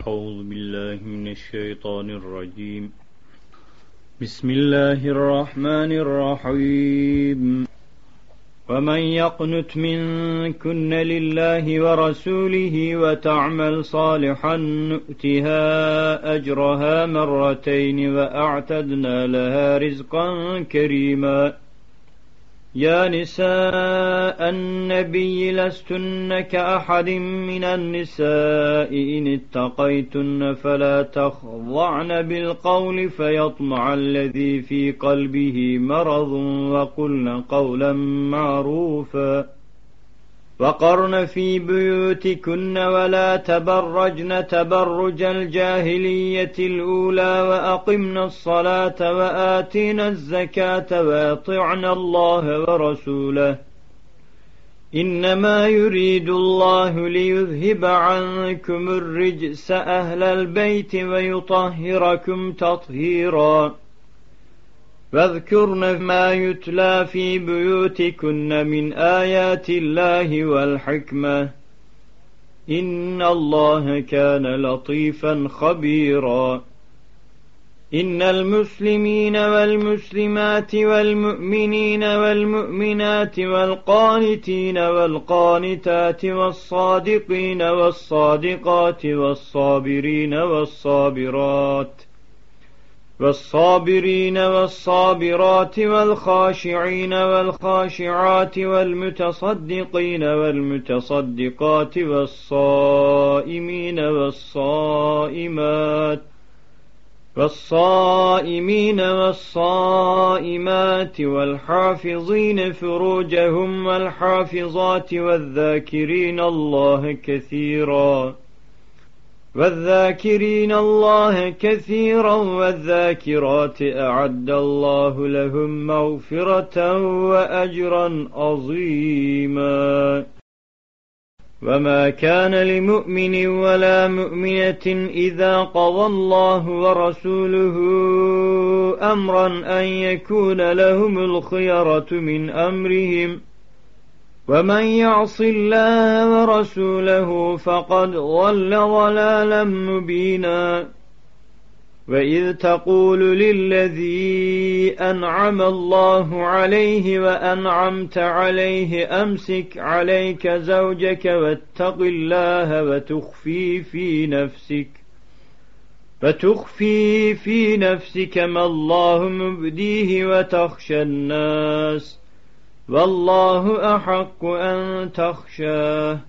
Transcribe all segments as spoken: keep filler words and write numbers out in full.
أعوذ بالله من الشيطان الرجيم. بسم الله الرحمن الرحيم. ومن يقنت منكن لله ورسوله وتعمل صالحا نؤتها أجرها مرتين وأعتدنا لها رزقا كريما. يا نساء النبي لستن كأحد من النساء إن اتقيتن فلا تخضعن بالقول فيطمع الذي في قلبه مرض وقلن قولا معروفا. وقرن في بيوتكن ولا تبرجن تبرج الجاهلية الأولى وأقمن الصلاة وآتينا الزكاة وأطعن الله ورسوله إنما يريد الله ليذهب عنكم الرجس أهل البيت ويطهركم تطهيرا. واذكرن ما يتلى في بيوتكن من آيات الله والحكمة إن الله كان لطيفا خبيرا. إن المسلمين والمسلمات والمؤمنين والمؤمنات والقانتين والقانتات والصادقين والصادقات والصابرين والصابرات والصابرين والصابرات والخاشعين والخاشعات والمتصدقين والمتصدقات والصائمين والصائمات والصائمين والصائمات والحافظين فروجهم والحافظات والذاكرين الله كثيرا والذاكرين الله كثيرا والذاكرات أعد الله لهم مغفرة وأجرا عظيما. وما كان لمؤمن ولا مؤمنة إذا قضى الله ورسوله أمرا أن يكون لهم الخيرة من أمرهم ومن يعص الله ورسوله فقد ضل ضلالا مبينا. وإذ تقول للذي أنعم الله عليه وأنعمت عليه أمسك عليك زوجك واتق الله وتخفي في نفسك فتخفي في نفسك ما الله مبديه وتخشى الناس والله أحق أن تخشاه.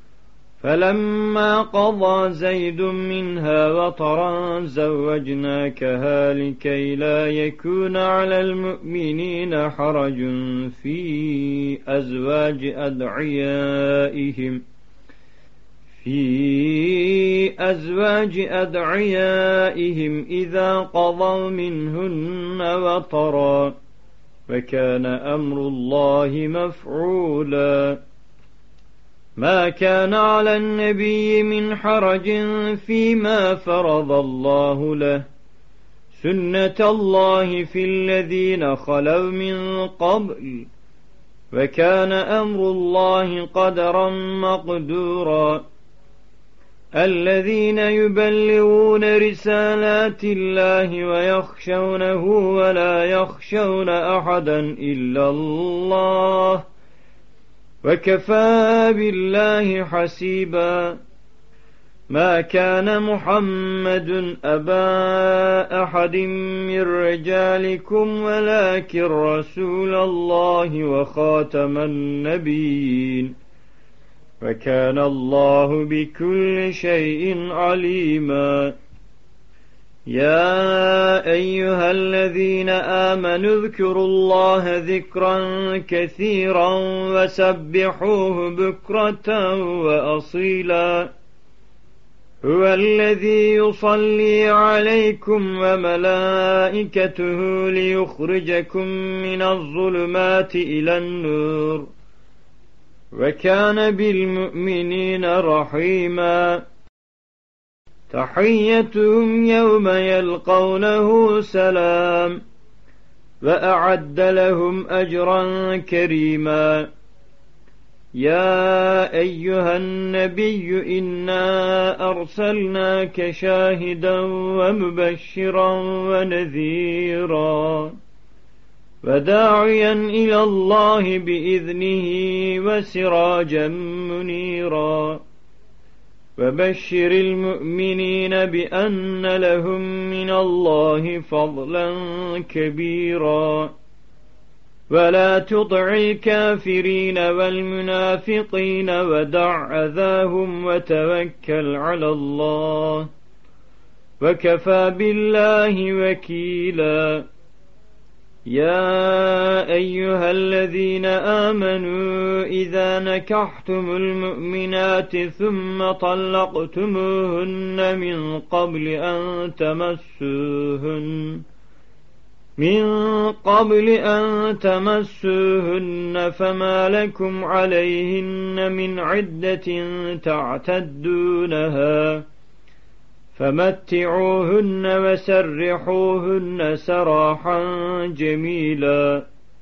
فلما قضى زيد منها وطرا زوجناكها لكي لا يكون على المؤمنين حرج في أزواج أدعيائهم في أزواج أدعيائهم إذا قضوا منهن وطرا وكان أمر الله مفعولا. ما كان على النبي من حرج فيما فرض الله له سنة الله في الذين خلوا من قبل وكان أمر الله قدرا مقدورا. الذين يبلغون رسالات الله ويخشونه ولا يخشون أحدا إلا الله وكفى بالله حسيبا. ما كان محمد أبا أحد من رجالكم ولكن رسول الله وخاتم النبيين وكان الله بكل شيء عليما. يا أيها الذين آمنوا اذكروا الله ذكرا كثيرا وسبحوه بكرة وأصيلا. هو الذي يصلي عليكم وملائكته ليخرجكم من الظلمات إلى النور وكان بالمؤمنين رحيما. تحيتهم يوم يلقونه سلام وأعد لهم أجرا كريما. يا أيها النبي إنا أرسلناك شاهدا ومبشرا ونذيرا وداعيا إلى الله بإذنه وسراجا منيرا وبشر المؤمنين بأن لهم من الله فضلا كبيرا ولا تطع الكافرين والمنافقين ودع أذاهم وتوكل على الله وكفى بالله وكيلا يا أيها الذين آمنوا إذا نكحتم المؤمنات ثم طلقتموهن من قبل أن تمسوهن من قبل أن تمسوهن فما لكم عليهن من عدة تعتدونها فمتعوهن وسرحوهن سراحا جميلا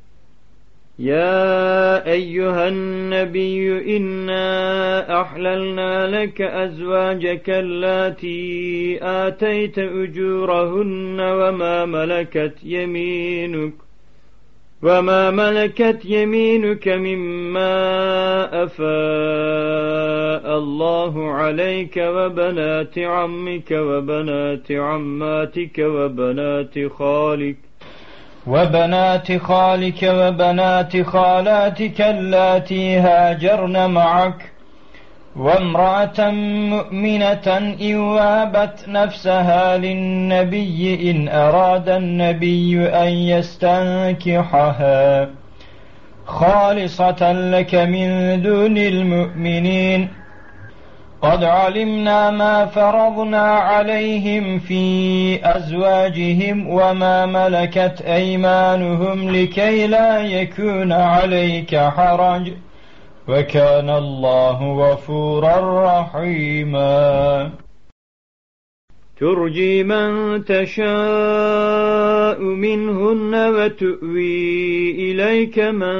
يا أيها النبي إنا أحللنا لك أزواجك اللاتي آتيت أجورهن وما ملكت يمينك وما ملكت يمينك مما أفاء الله عليك وبنات عمك وبنات عماتك وبنات خالك وبنات خالك وبنات خالاتك اللاتي هاجرن معك وامرأة مؤمنة إن وهبت نفسها للنبي إن أراد النبي أن يستنكحها خالصة لك من دون المؤمنين قد علمنا ما فرضنا عليهم في أزواجهم وما ملكت أيمانهم لكي لا يكون عليك حرج وكان الله غفورا رحيما ترجي من تشاء منهن وتؤوي إليك من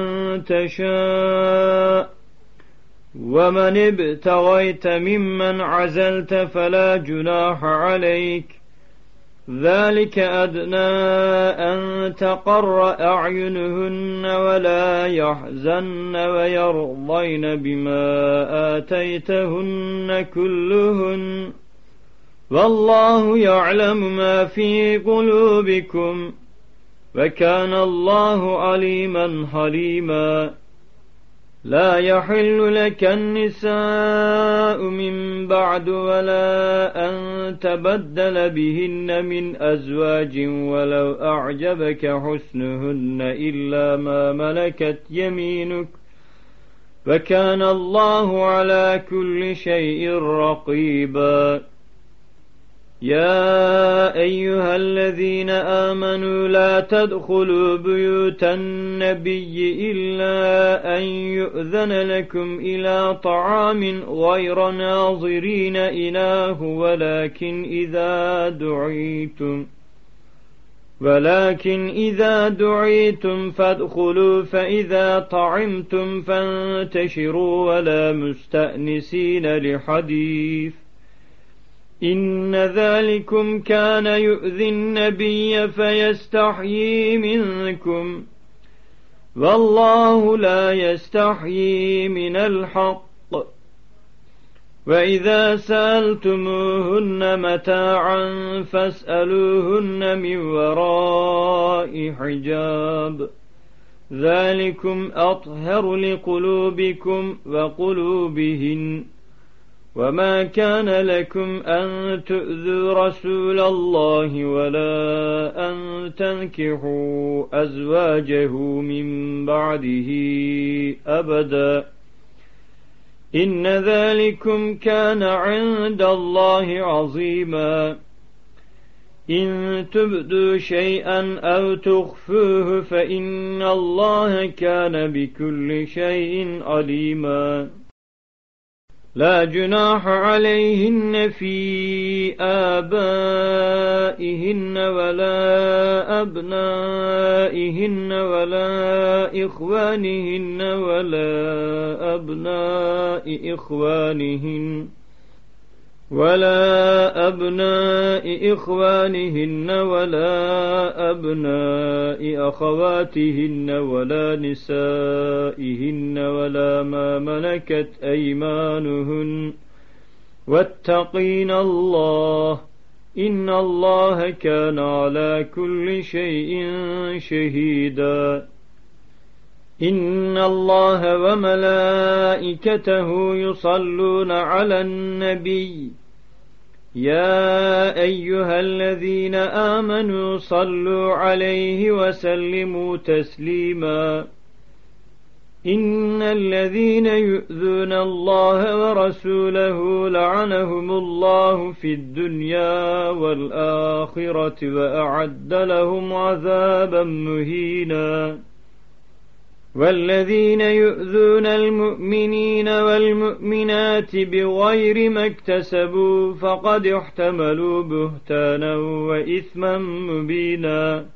تشاء ومن ابتغيت ممن عزلت فلا جناح عليك ذلك أدنى أن تقر أعينهن ولا يحزن ويرضين بما آتيتهن كلهن والله يعلم ما في قلوبكم وكان الله عليما حليما لا يحل لك النساء من بعد ولا أن تبدل بهن من أزواج ولو أعجبك حسنهن إلا ما ملكت يمينك وكان الله على كل شيء رقيبا يا أيها الذين آمنوا لا تدخلوا بيوت النبي إلا أن يؤذن لكم إلى طعام غير ناظرين إناه ولكن إذا دعيتم ولكن إذا دعيتم فادخلوا فإذا طعمتم فانتشروا ولا مستأنسين لحديث إن ذلكم كان يؤذي النبي فيستحيي منكم والله لا يستحيي من الحق وإذا سألتموهن متاعا فاسألوهن من وراء حجاب ذلكم أطهر لقلوبكم وقلوبهن وما كان لكم أن تؤذوا رسول الله ولا أن تنكحوا أزواجه من بعده أبدا إن ذلكم كان عند الله عظيما إن تبدوا شيئا أو تخفوه فإن الله كان بكل شيء عليما لا جناح عليهن في آبائهن ولا أبنائهن ولا إخوانهن ولا أبناء إخوانهن ولا أبناء إخوانهن ولا أبناء أخواتهن ولا نسائهن ولا ما ملكت أيمانهن واتقين الله إن الله كان على كل شيء شهيدا إن الله وملائكته يصلون على النبي يا أيها الذين آمنوا صلوا عليه وسلموا تسليما إن الذين يؤذون الله ورسوله لعنهم الله في الدنيا والآخرة وأعد لهم عذابا مهينا والذين يؤذون المؤمنين والمؤمنات بغير ما اكتسبوا فقد احتملوا بهتانا وإثما مبينا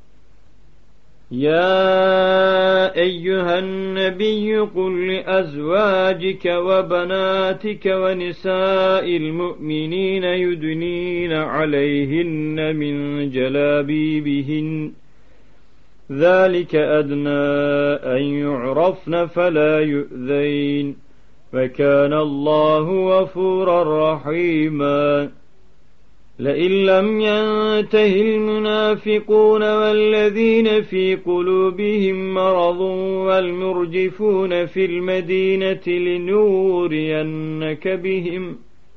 يا أيها النبي قل لأزواجك وبناتك ونساء المؤمنين يدنين عليهن من جلابيبهن ذلك أدنى أن يعرفن فلا يؤذين وكان الله غفورا رحيما لئن لم ينته المنافقون والذين في قلوبهم مرض والمرجفون في المدينة لنغرينك بهم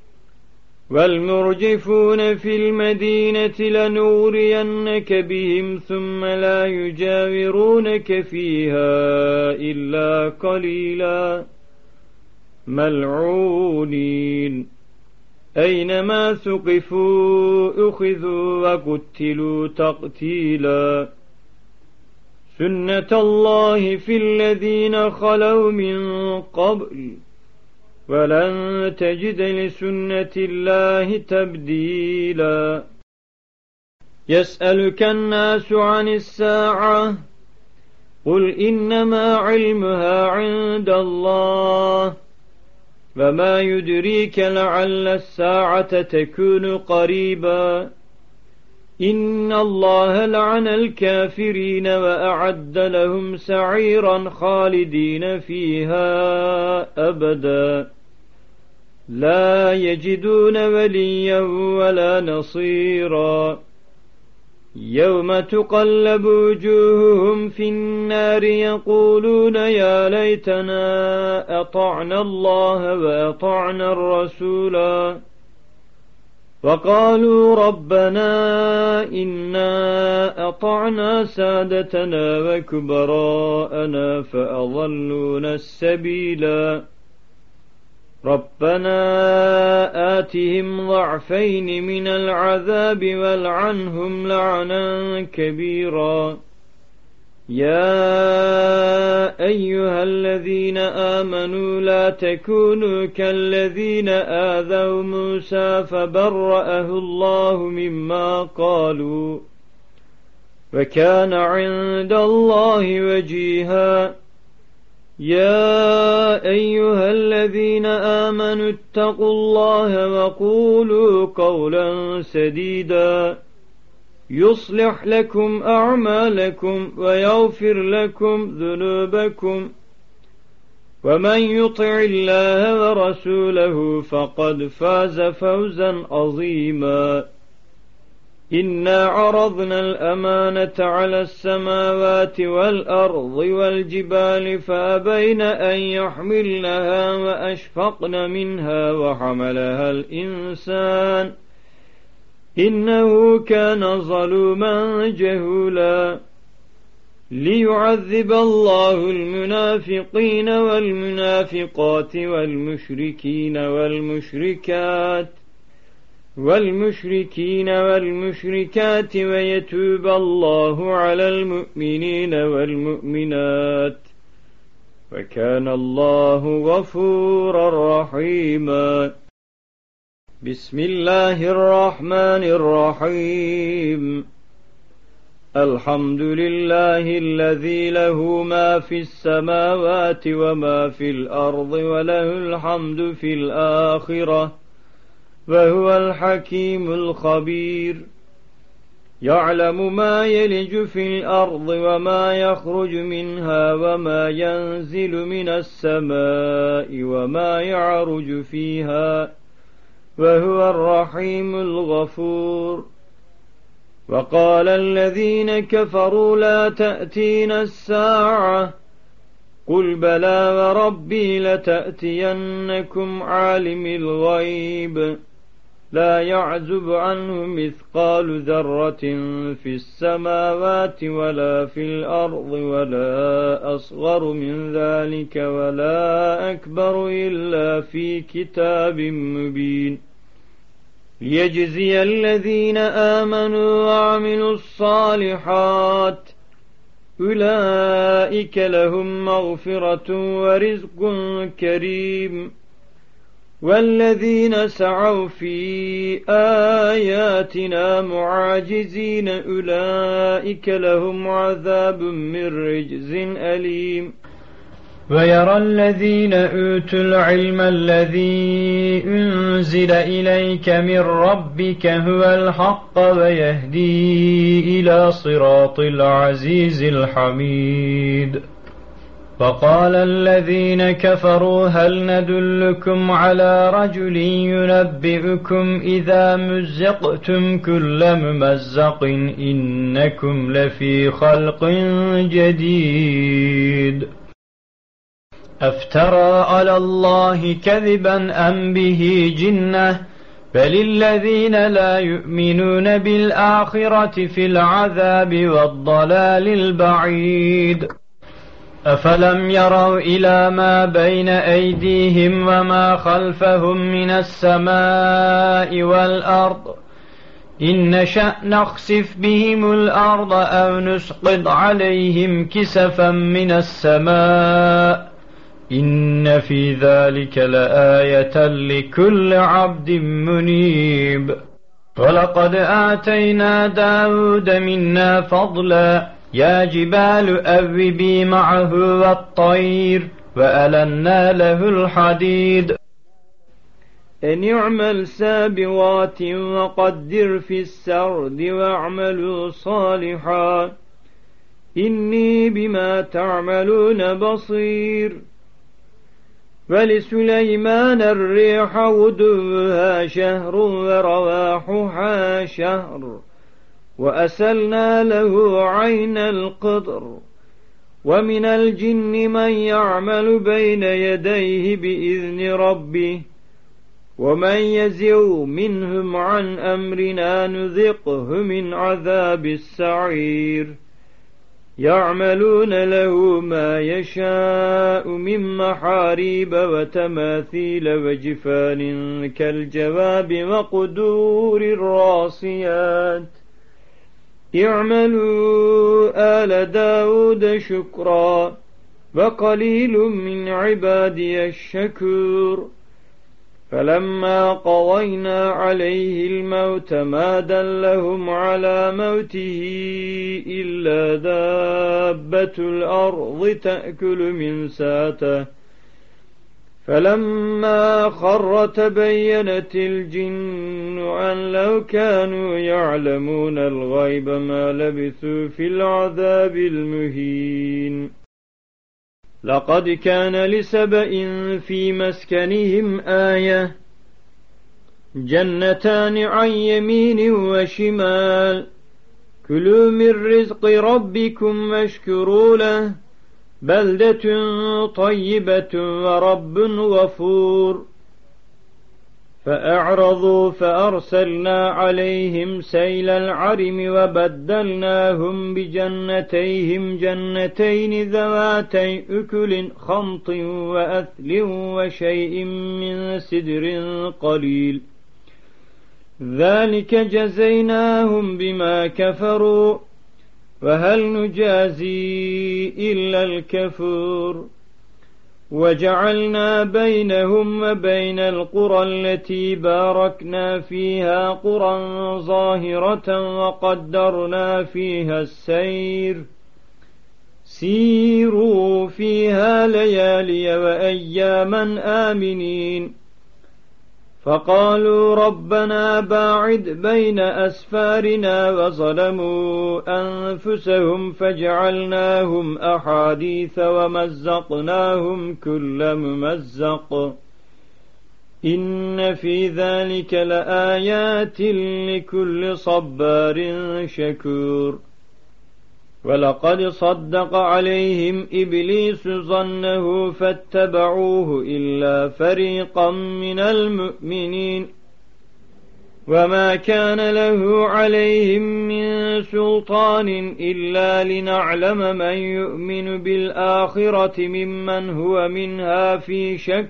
والمرجفون في المدينة لنغرينك بهم ثم لا يجاورونك فيها إلا قليلا ملعونين أينما ثقفوا أخذوا وقتلوا تقتيلا سنة الله في الذين خلوا من قبل ولن تجد لسنة الله تبديلا يسألك الناس عن الساعة قل إنما علمها عند الله وما يدريك لعل الساعة تكون قريبا إن الله لعن الكافرين وأعد لهم سعيرا خالدين فيها أبدا لا يجدون وليا ولا نصيرا يوم تقلب وجوههم في النار يقولون يا ليتنا أطعنا الله وأطعنا الرسولا وقالوا ربنا إنا أطعنا سادتنا وكبراءنا فأضلونا السبيلا ربنا آتهم ضعفين من العذاب والعنهم لعنا كبيرا يا أيها الذين آمنوا لا تكونوا كالذين آذوا موسى فبرأه الله مما قالوا وكان عند الله وجيها يا أيها الذين آمنوا اتقوا الله وقولوا قولا سديدا يصلح لكم أعمالكم ويغفر لكم ذنوبكم ومن يطع الله ورسوله فقد فاز فوزا عظيما إنا عرضنا الأمانة على السماوات والأرض والجبال فأبين أن يحملنها وأشفقن منها وحملها الإنسان إنه كان ظلوما جهولا ليعذب الله المنافقين والمنافقات والمشركين والمشركات والمشركين والمشركات ويتوب الله على المؤمنين والمؤمنات وكان الله غفورا رحيما. بسم الله الرحمن الرحيم. الحمد لله الذي له ما في السماوات وما في الأرض وله الحمد في الآخرة وهو الحكيم الخبير. يعلم ما يلج في الأرض وما يخرج منها وما ينزل من السماء وما يعرج فيها وهو الرحيم الغفور. وقال الذين كفروا لا تأتينا الساعة قل بلى وربي لتأتينكم عالم الغيب لا يعزب عنه مثقال ذرة في السماوات ولا في الأرض ولا أصغر من ذلك ولا أكبر إلا في كتاب مبين. ليجزي الذين آمنوا وعملوا الصالحات أولئك لهم مغفرة ورزق كريم. والذين سعوا في آياتنا معاجزين أولئك لهم عذاب من رجز أليم. ويرى الذين أوتوا العلم الذي أنزل إليك من ربك هو الحق ويهدي إلى صراط العزيز الحميد. وقال الذين كفروا هل ندلكم على رجل ينبئكم إذا مزقتم كل ممزق إنكم لفي خلق جديد. أفترى على الله كذبا أم به جنة بل الذين لا يؤمنون بالآخرة في العذاب والضلال البعيد. أفلم يروا إلى ما بين أيديهم وما خلفهم من السماء والأرض إن نشأ نخسف بهم الأرض أو نسقط عليهم كسفا من السماء إن في ذلك لآية لكل عبد منيب. ولقد آتينا داود منا فضلا يا جبال أوبي معه والطير وألنا له الحديد. أن يعمل سابغات وقدر في السرد واعملوا صالحا إني بما تعملون بصير. ولسليمان الريح غدوها شهر ورواحها شهر وأسلنا له عين القطر. ومن الجن من يعمل بين يديه بإذن ربه ومن يزغ منهم عن أمرنا نذقه من عذاب السعير. يعملون له ما يشاء من محاريب وتماثيل وجفان كالجواب وقدور الراسيات. اعملوا آل داود شكرا وقليل من عبادي الشكور. فلما قضينا عليه الموت ما دلهم على موته إلا دابة الأرض تأكل من ساته. فلما خر تبينت الجن أن لو كانوا يعلمون الغيب ما لبثوا في العذاب المهين. لقد كان لسبإ في مسكنهم آية جنتان عن يمين وشمال كلوا من رزق ربكم واشكروا له بلدة طيبة ورب غفور. فأعرضوا فأرسلنا عليهم سيل العرم وبدلناهم بجنتيهم جنتين ذواتي أكل خمط وأثل وشيء من سدر قليل ذلك جزيناهم بما كفروا وهل نجازي إلا الكفور. وجعلنا بينهم وبين القرى التي باركنا فيها قرى ظاهرة وقدرنا فيها السير سيروا فيها ليالي وأياما آمنين فقالوا ربنا باعد بين أسفارنا وظلموا أنفسهم فجعلناهم أحاديث ومزقناهم كل ممزق إن في ذلك لآيات لكل صبار شكور ولقد صدق عليهم إبليس ظنه فاتبعوه إلا فريقا من المؤمنين وما كان له عليهم من سلطان إلا لنعلم من يؤمن بالآخرة ممن هو منها في شك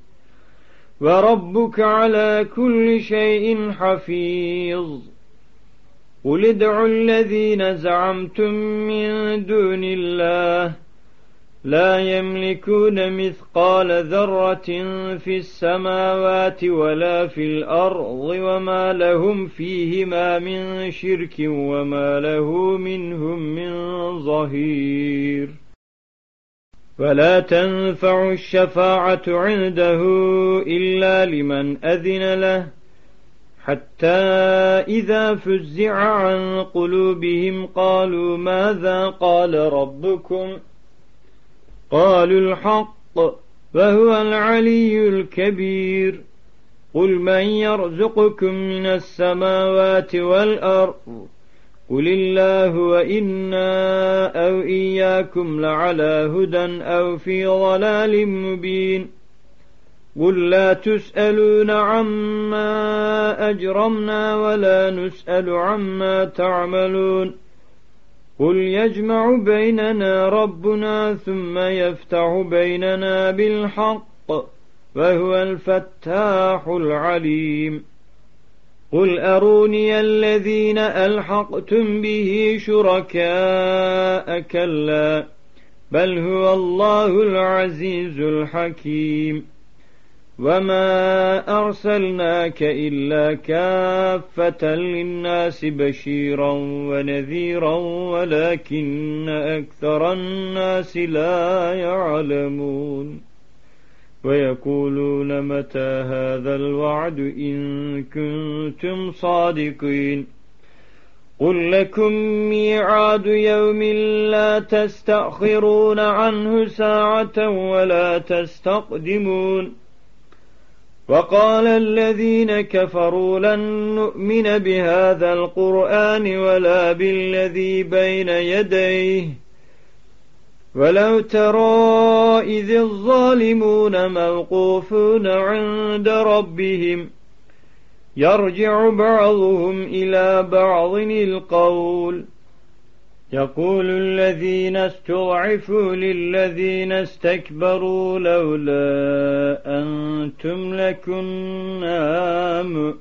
وربك على كل شيء حفيظ قل ادعوا الذين زعمتم من دون الله لا يملكون مثقال ذرة في السماوات ولا في الأرض وما لهم فيهما من شرك وما له منهم من ظهير ولا تنفع الشفاعة عنده إلا لمن أذن له حتى إذا فزع عن قلوبهم قالوا ماذا قال ربكم قالوا الحق وهو العلي الكبير قل من يرزقكم من السماوات والأرض قل الله وإنا أو إياكم لعلى هدى أو في ضلال مبين قل لا تسألون عما أجرمنا ولا نسأل عما تعملون قل يجمع بيننا ربنا ثم يفتح بيننا بالحق وهو الفتاح العليم قل أروني الذين ألحقتم به شركاء كلا بل هو الله العزيز الحكيم وما أرسلناك إلا كافة للناس بشيرا ونذيرا ولكن أكثر الناس لا يعلمون ويقولون متى هذا الوعد إن كنتم صادقين قل لكم ميعاد يوم لا تستأخرون عنه ساعة ولا تستقدمون وقال الذين كفروا لن نؤمن بهذا القرآن ولا بالذي بين يديه ولو ترى إذ الظالمون موقوفون عند ربهم يرجع بعضهم إلى بعض القول يقول الذين استضعفوا للذين استكبروا لولا أنتم لكنا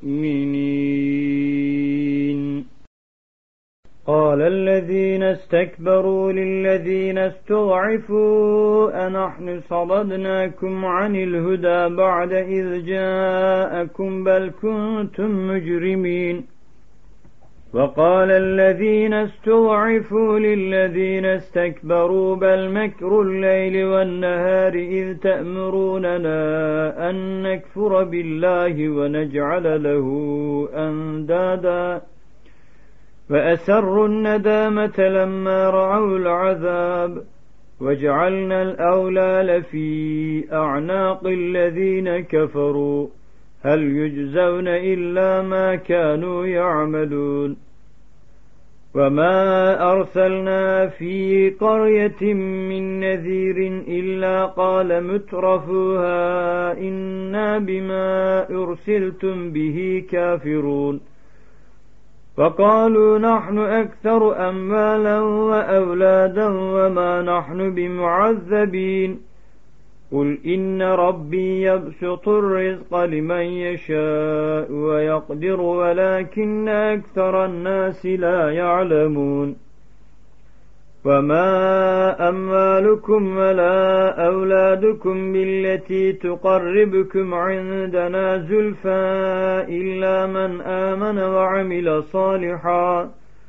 مؤمنين قال الذين استكبروا للذين استضعفوا أنحن صددناكم عن الهدى بعد إذ جاءكم بل كنتم مجرمين وقال الذين استضعفوا للذين استكبروا بل مكر الليل والنهار إذ تأمروننا أن نكفر بالله ونجعل له أندادا فأسروا الندامة لما رأوا العذاب وجعلنا الأولال في أعناق الذين كفروا هل يجزون إلا ما كانوا يعملون وما أرسلنا في قرية من نذير إلا قال مترفوها إنا بما أرسلتم به كافرون فقالوا نحن أكثر أموالا وأولادا وما نحن بمعذبين قل إن ربي يبسط الرزق لمن يشاء ويقدر ولكن أكثر الناس لا يعلمون وما أموالكم ولا أولادكم بالتي تقربكم عندنا زلفى إلا من آمن وعمل صالحا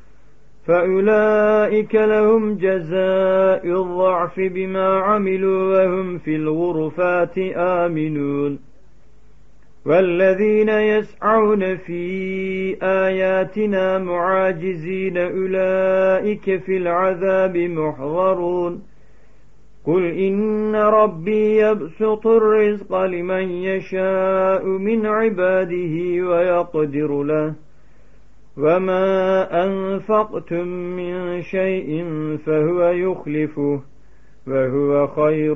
فأولئك لهم جزاء الضعف بما عملوا وهم في الغرفات آمنون والذين يسعون في آياتنا معاجزين أولئك في العذاب محضرون قل إن ربي يبسط الرزق لمن يشاء من عباده ويقدر له وما أنفقتم من شيء فهو يخلفه وهو خير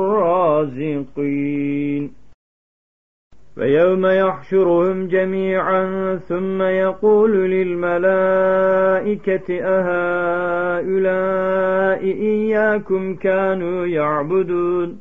الرازقين ويوم يحشرهم جميعا ثم يقول للملائكة أهؤلاء إياكم كانوا يعبدون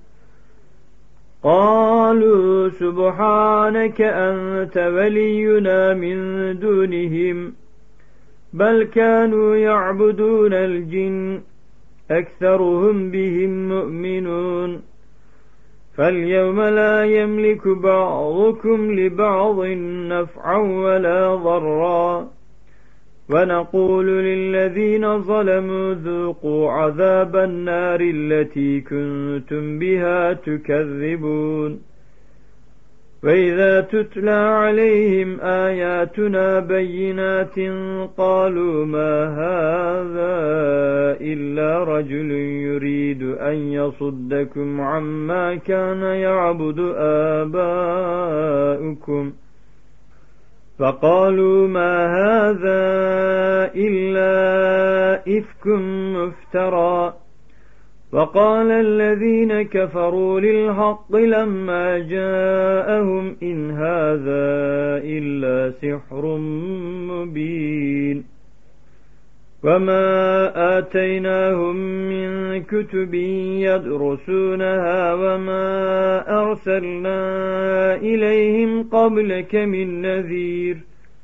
قالوا سبحانك أنت ولينا من دونهم بل كانوا يعبدون الجن أكثرهم بهم مؤمنون فاليوم لا يملك بعضكم لبعض نفعا ولا ضرا ونقول للذين ظلموا ذوقوا عذاب النار التي كنتم بها تكذبون وإذا تتلى عليهم آياتنا بينات قالوا ما هذا إلا رجل يريد أن يصدكم عما كان يعبد آباؤكم فقالوا ما هذا إلا إفك مفترى وقال الذين كفروا للحق لما جاءهم إن هذا إلا سحر مبين وما آتيناهم من كتب يدرسونها وما أرسلنا إليهم قبلك من نذير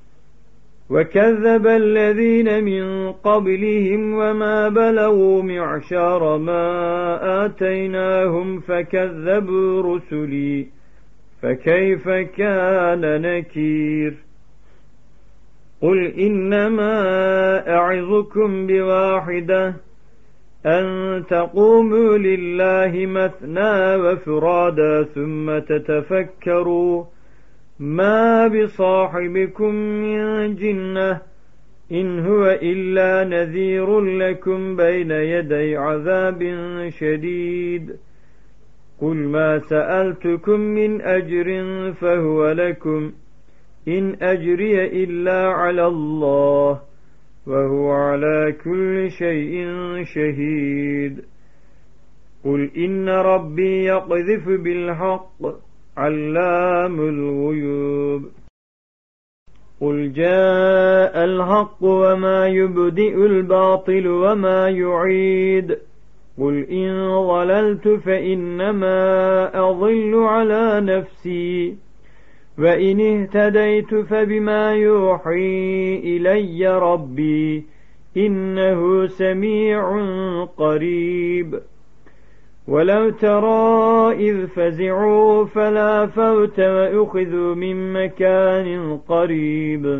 وكذب الذين من قبلهم وما بلغوا معشار ما آتيناهم فكذبوا رسلي فكيف كان نكير قل إنما أعظكم بواحدة أن تقوموا لله مثنى وفرادا ثم تتفكروا ما بصاحبكم من جنة إن هو إلا نذير لكم بين يدي عذاب شديد قل ما سألتكم من أجر فهو لكم إن أجري إلا على الله وهو على كل شيء شهيد قل إن ربي يقذف بالحق علام الغيوب قل جاء الحق وما يبدئ الباطل وما يعيد قل إن ضللت فإنما أضل على نفسي وإن اهتديت فبما يوحي إلي ربي إنه سميع قريب ولو ترى إذ فزعوا فلا فوت وأخذوا من مكان قريب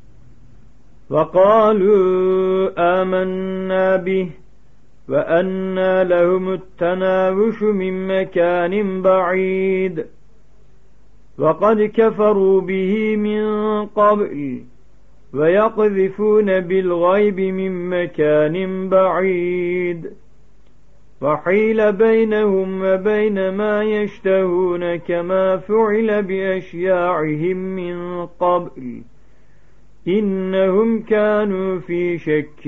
وقالوا آمنا به وأنى لهم التناوش من مكان بعيد وقد كفروا به من قبل ويقذفون بالغيب من مكان بعيد وحيل بينهم وبين ما يشتهون كما فعل بأشياعهم من قبل إنهم كانوا في شك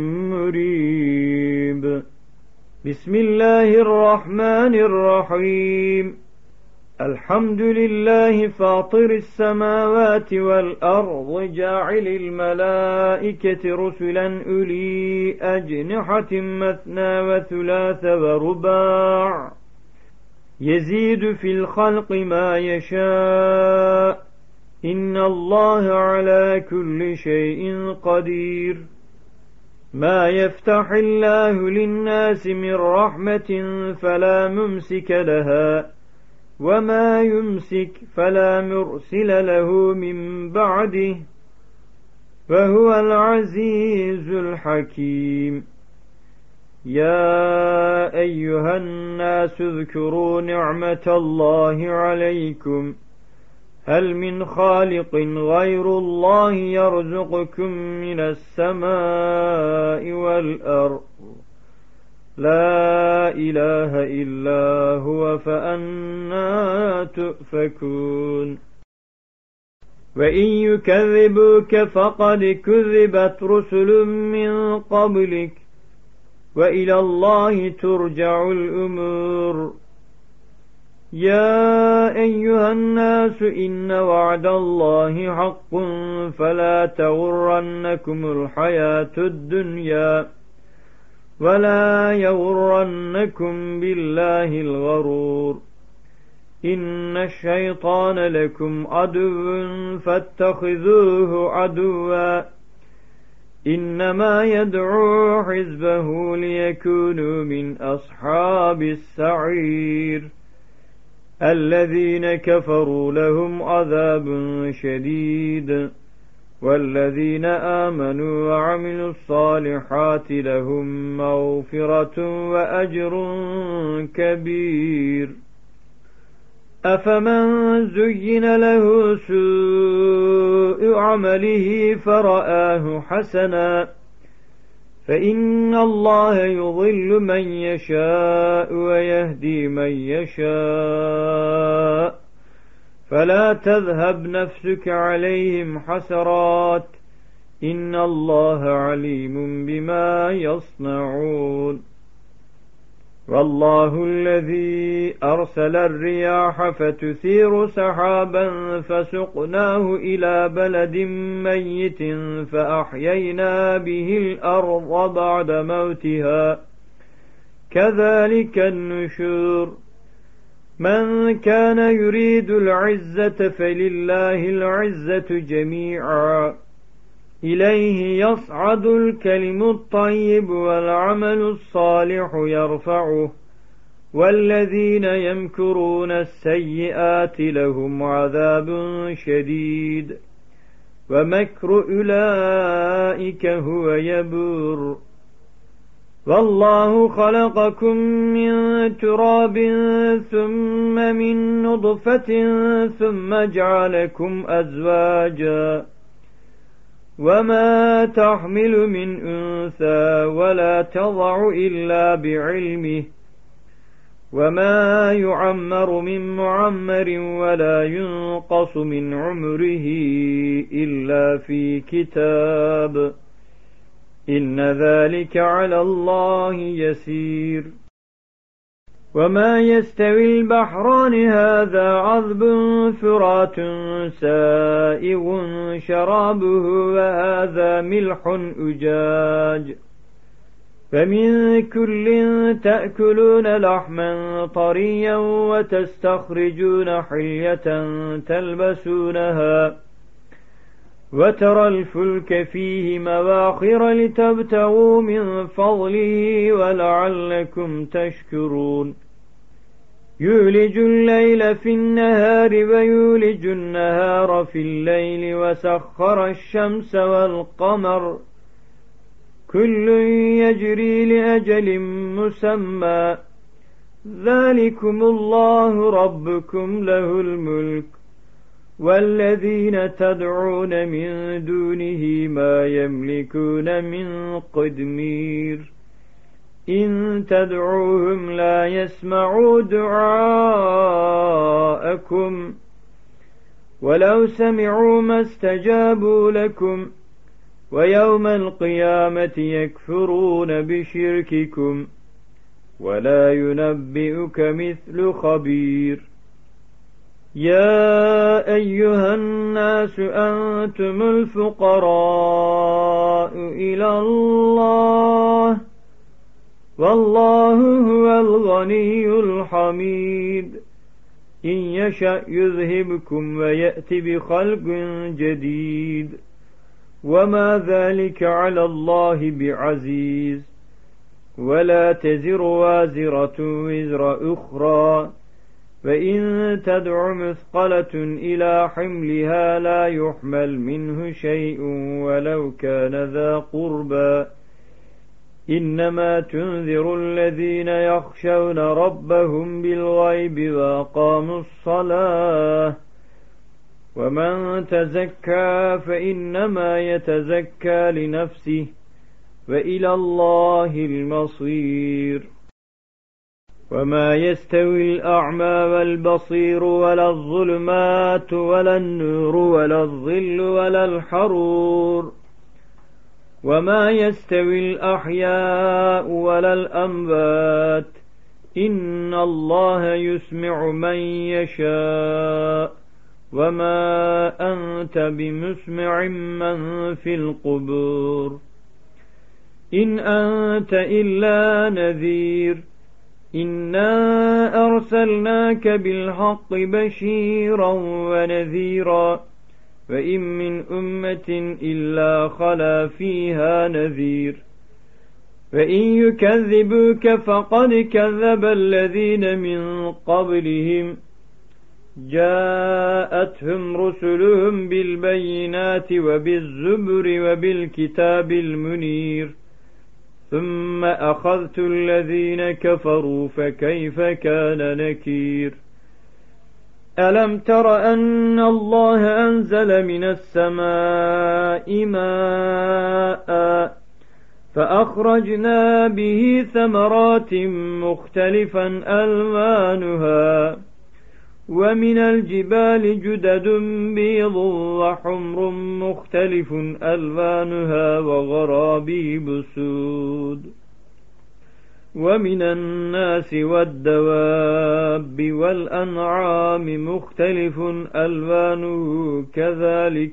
مريب بسم الله الرحمن الرحيم الحمد لله فاطر السماوات والأرض جاعل الملائكة رسلا أولي أجنحة مثنى وثلاث ورباع يزيد في الخلق ما يشاء إن الله على كل شيء قدير ما يفتح الله للناس من رحمة فلا ممسك لها وما يمسك فلا مرسل له من بعده وهو العزيز الحكيم. يا أيها الناس اذكروا نعمة الله عليكم هل من خالق غير الله يرزقكم من السماء والأرض لا إله إلا هو فأنى تؤفكون. وإن يكذبوك فقد كذبت رسل من قبلك وإلى الله ترجع الأمور. يا أيها الناس إن وعد الله حق فلا تغرنكم الحياة الدنيا ولا يغرنكم بالله الغرور. إن الشيطان لكم عدو فاتخذوه عدوا إنما يدعو حزبه ليكونوا من أصحاب السعير. الذين كفروا لهم عذاب شديد والذين آمنوا وعملوا الصالحات لهم مغفرة وأجر كبير. أفمن زين له سوء عمله فرآه حسنا فإن الله يضل من يشاء ويهدي من يشاء فلا تذهب نفسك عليهم حسرات إن الله عليم بما يصنعون. والله الذي أرسل الرياح فتثير سحابا فسقناه إلى بلد ميت فأحيينا به الأرض بعد موتها كذلك النشور. من كان يريد العزة فلله العزة جميعا إليه يصعد الكلم الطيب والعمل الصالح يرفعه والذين يمكرون السيئات لهم عذاب شديد ومكر أولئك هو يبور. والله خلقكم من تراب ثم من نطفة ثم جعلكم أزواجا وما تحمل من أنثى ولا تضع إلا بعلمه وما يعمر من معمر ولا ينقص من عمره إلا في كتاب إن ذلك على الله يسير. وما يستوي البحران هذا عذب فرات سائغ شرابه وهذا ملح أجاج فمن كل تأكلون لحما طريا وتستخرجون حلية تلبسونها وترى الفلك فيه مواخر لتبتغوا من فضله ولعلكم تشكرون. يولج الليل في النهار ويولج النهار في الليل وسخر الشمس والقمر كل يجري لأجل مسمى ذلكم الله ربكم له الملك والذين تدعون من دونه ما يملكون من قدمير إن تدعوهم لا يسمعوا دعاءكم ولو سمعوا ما استجابوا لكم ويوم القيامة يكفرون بشرككم ولا ينبئك مثل خبير. يا أيها الناس أنتم الفقراء إلى الله والله هو الغني الحميد إن يشأ يذهبكم ويأتي بخلق جديد وما ذلك على الله بعزيز. ولا تزر وازرة وزر أخرى، فإن تدع مثقلة إلى حملها لا يحمل منه شيء ولو كان ذا قربى، إنما تنذر الذين يخشون ربهم بالغيب وأقاموا الصلاة، ومن تزكى فإنما يتزكى لنفسه، وإلى الله المصير. وما يستوي الأعمى والبصير ولا الظلمات ولا النور ولا الظل ولا الحرور، وما يستوي الأحياء ولا الأموات، إن الله يسمع من يشاء، وما أنت بمسمع من في القبور، إن أنت إلا نذير، إنا أرسلناك بالحق بشيرا ونذيرا، وإن من أمة إلا خلا فيها نذير، وإن يكذبوك فقد كذب الذين من قبلهم، جاءتهم رسلهم بالبينات وبالزبر وبالكتاب المنير، ثم أخذت الذين كفروا فكيف كان نكير. ألم تر أن الله أنزل من السماء ماء فأخرجنا به ثمرات مختلفا ألوانها، ومن الجبال جدد بيض وحمر مختلف ألوانها وغرابيب سود، ومن الناس والدواب والأنعام مختلف ألوانه كذلك،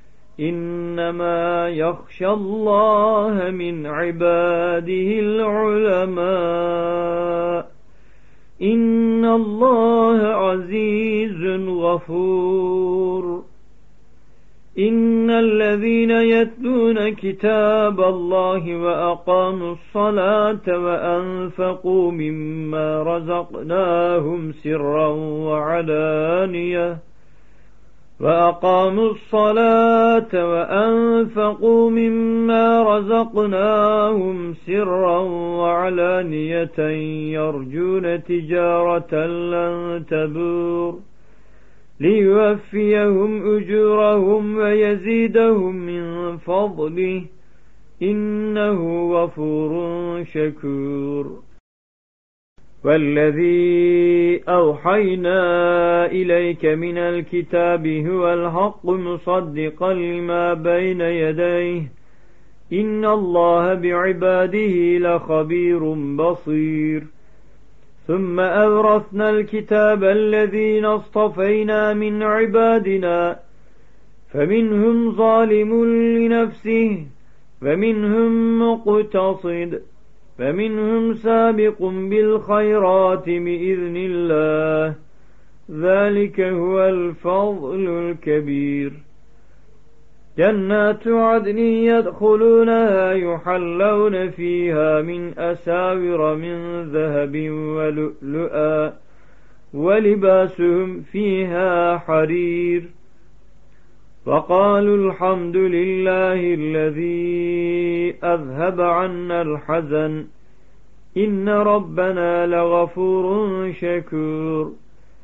إنما يخشى الله من عباده العلماء، إن الله عزيز غفور. إن الذين يتلون كتاب الله وأقاموا الصلاة وأنفقوا مما رزقناهم سرا وعلانية وأقاموا الصلاة وأنفقوا مما رزقناهم سرا وعلانية يرجون تجارة لن تبور، ليوفيهم أجورهم ويزيدهم من فضله، إنه غفور شكور. والذي أوحينا إليك من الكتاب هو الحق مصدقا لما بين يديه، إن الله بعباده لخبير بصير. ثم أورثنا الكتاب الذين اصطفينا من عبادنا، فمنهم ظالم لنفسه ومنهم مقتصد فمنهم سابق بالخيرات بإذن الله، ذلك هو الفضل الكبير. جنات عدن يدخلونها يحلون فيها من أساور من ذهب ولؤلؤا، ولباسهم فيها حرير. وقالوا الحمد لله الذي أذهب عنا الحزن، إن ربنا لغفور شكور.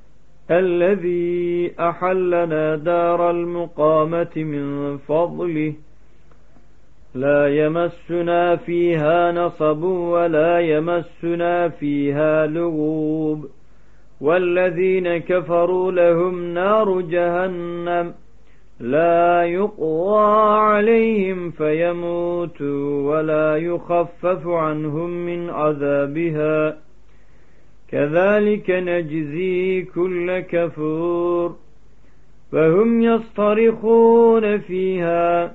الذي أحلنا دار المقامة من فضله، لا يمسنا فيها نصب ولا يمسنا فيها لغوب. والذين كفروا لهم نار جهنم لا يقضى عليهم فيموتوا ولا يخفف عنهم من عذابها، كذلك نجزي كل كفور. فهم يصطرخون فيها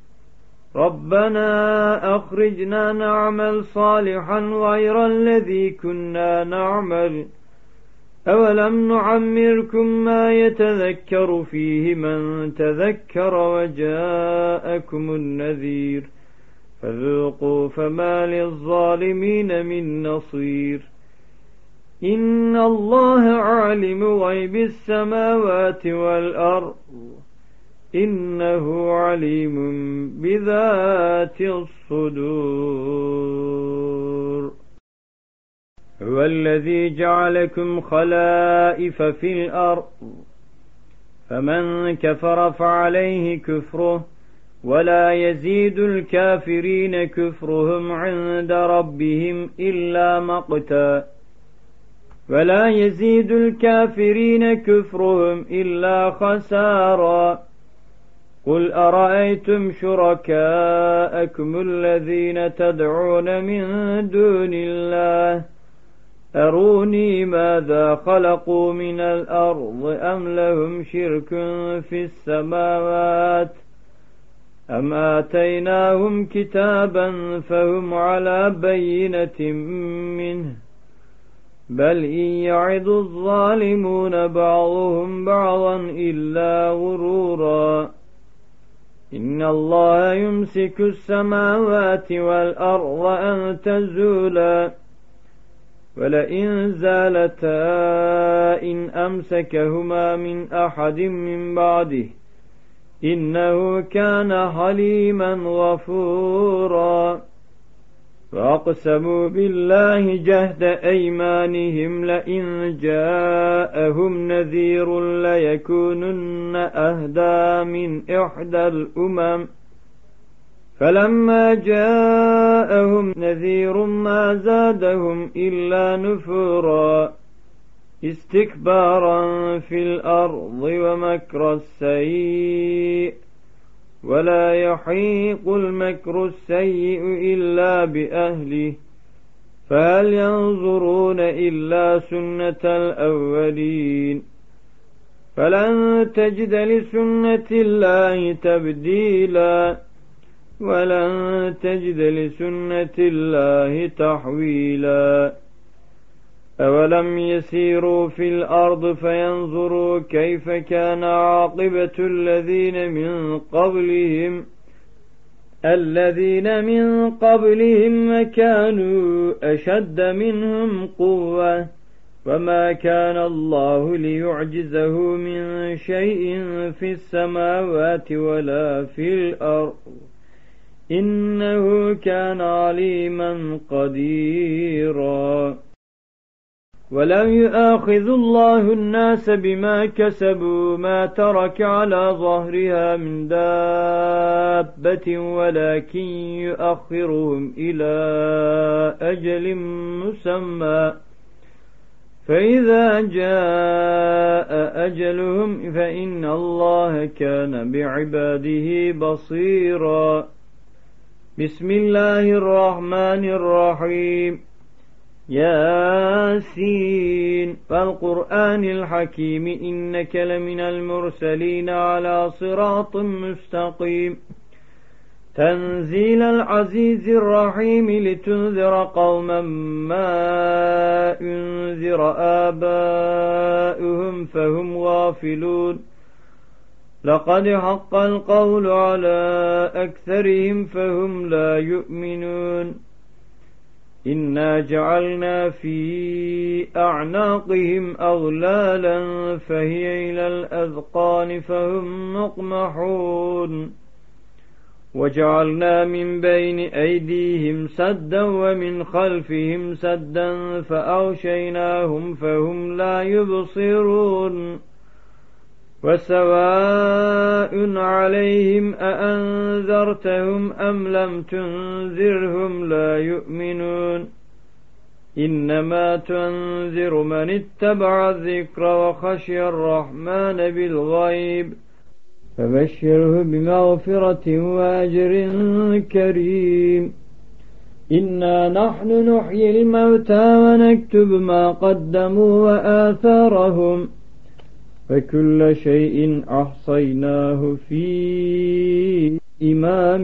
ربنا أخرجنا نعمل صالحا غير الذي كنا نعمل أولم نعمركم ما يتذكر فيه من تذكر وجاءكم النذير فذوقوا فما للظالمين من نصير إن الله عالم غيب السماوات والأرض إنه عليم بذات الصدور هو الذي جعلكم خلائف في الأرض فمن كفر فعليه كفره ولا يزيد الكافرين كفرهم عند ربهم إلا مقتا ولا يزيد الكافرين كفرهم إلا خسارا قل أرأيتم شركاءكم الذين تدعون من دون الله أروني ماذا خلقوا من الأرض أم لهم شرك في السماوات أم آتيناهم كتابا فهم على بينة منه بل إن يعظ الظالمون بعضهم بعضا إلا غرورا إن الله يمسك السماوات والأرض أن تزولا ولئن زالتا إن أمسكهما من أحد من بعده إنه كان حليما غفورا فأقسموا بالله جهد أيمانهم لئن جاءهم نذير ليكونن أهدى من إحدى الأمم فلما جاءهم نذير ما زادهم إلا نفورا استكبارا في الأرض ومكر السيء ولا يحيق المكر السيء إلا بأهله فهل ينظرون إلا سنة الأولين فلن تجد لسنة الله تبديلا ولن تجد لسنة الله تحويلا أولم يسيروا في الأرض فينظروا كيف كان عاقبة الذين من قبلهم الذين من قبلهم كانوا أشد منهم قوة وما كان الله ليعجزه من شيء في السماوات ولا في الأرض إنه كان عليما قديرا ولم يؤاخذ الله الناس بما كسبوا ما ترك على ظهرها من دابة ولكن يؤخرهم إلى أجل مسمى فإذا جاء أجلهم فإن الله كان بعباده بصيرا بسم الله الرحمن الرحيم ياسين والقرآن الحكيم إنك لمن المرسلين على صراط مستقيم تنزيل العزيز الرحيم لتنذر قوما ما أنذر آباؤهم فهم غافلون لقد حق القول على أكثرهم فهم لا يؤمنون إنا جعلنا في أعناقهم أغلالا فهي إلى الأذقان فهم مقمحون وجعلنا من بين أيديهم سدا ومن خلفهم سدا فأغشيناهم فهم لا يبصرون وسواء عليهم أأنذرتهم أم لم تنذرهم لا يؤمنون إنما تنذر من اتبع الذكر وخشي الرحمن بالغيب فبشره بمغفرة وأجر كريم إنا نحن نحيي الموتى ونكتب ما قدموا وآثارهم فكل شيء أحصيناه في إمام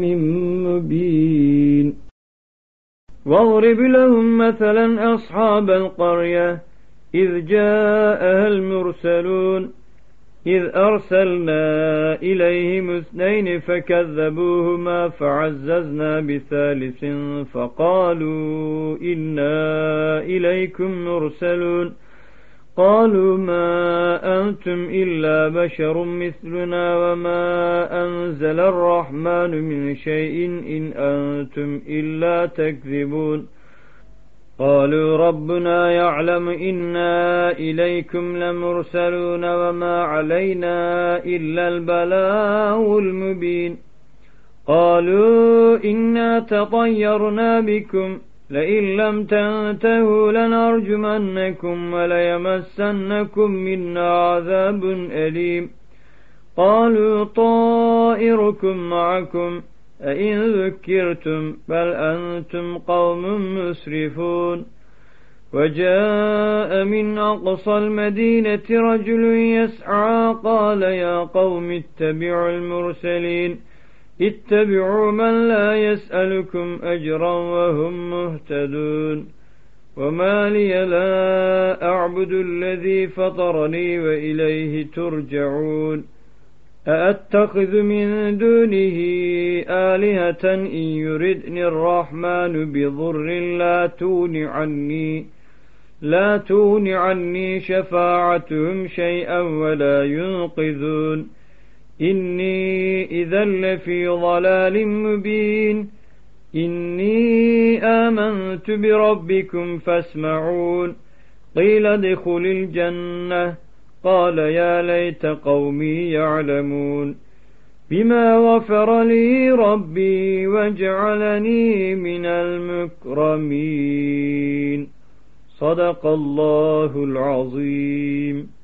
مبين واضرب لهم مثلا أصحاب القرية إذ جاءها المرسلون إذ أرسلنا إليهم اثنين فكذبوهما فعززنا بثالث فقالوا إنا إليكم مرسلون قالوا ما أنتم إلا بشر مثلنا وما أنزل الرحمن من شيء إن أنتم إلا تكذبون قالوا ربنا يعلم إنا إليكم لمرسلون وما علينا إلا البلاغ المبين قالوا إنا تطيرنا بكم لئن لم تنتهوا لنرجمنكم وليمسنكم منا عذاب أليم قالوا طائركم معكم أئن ذكرتم بل أنتم قوم مسرفون وجاء من أقصى المدينة رجل يسعى قال يا قوم اتبعوا المرسلين اتبعوا من لا يسألكم أجرا وهم مهتدون وما لي لا أعبد الذي فطرني وإليه ترجعون أأتخذ من دونه آلهة إن يردني الرحمن بضر لا تغن عني لا تغن عني شفاعتهم شيئا ولا ينقذون إني إذا لفي ضلال مبين إني آمنت بربكم فاسمعون قيل ادخل الجنة قال يا ليت قومي يعلمون بما غفر لي ربي وجعلني من المكرمين صدق الله العظيم.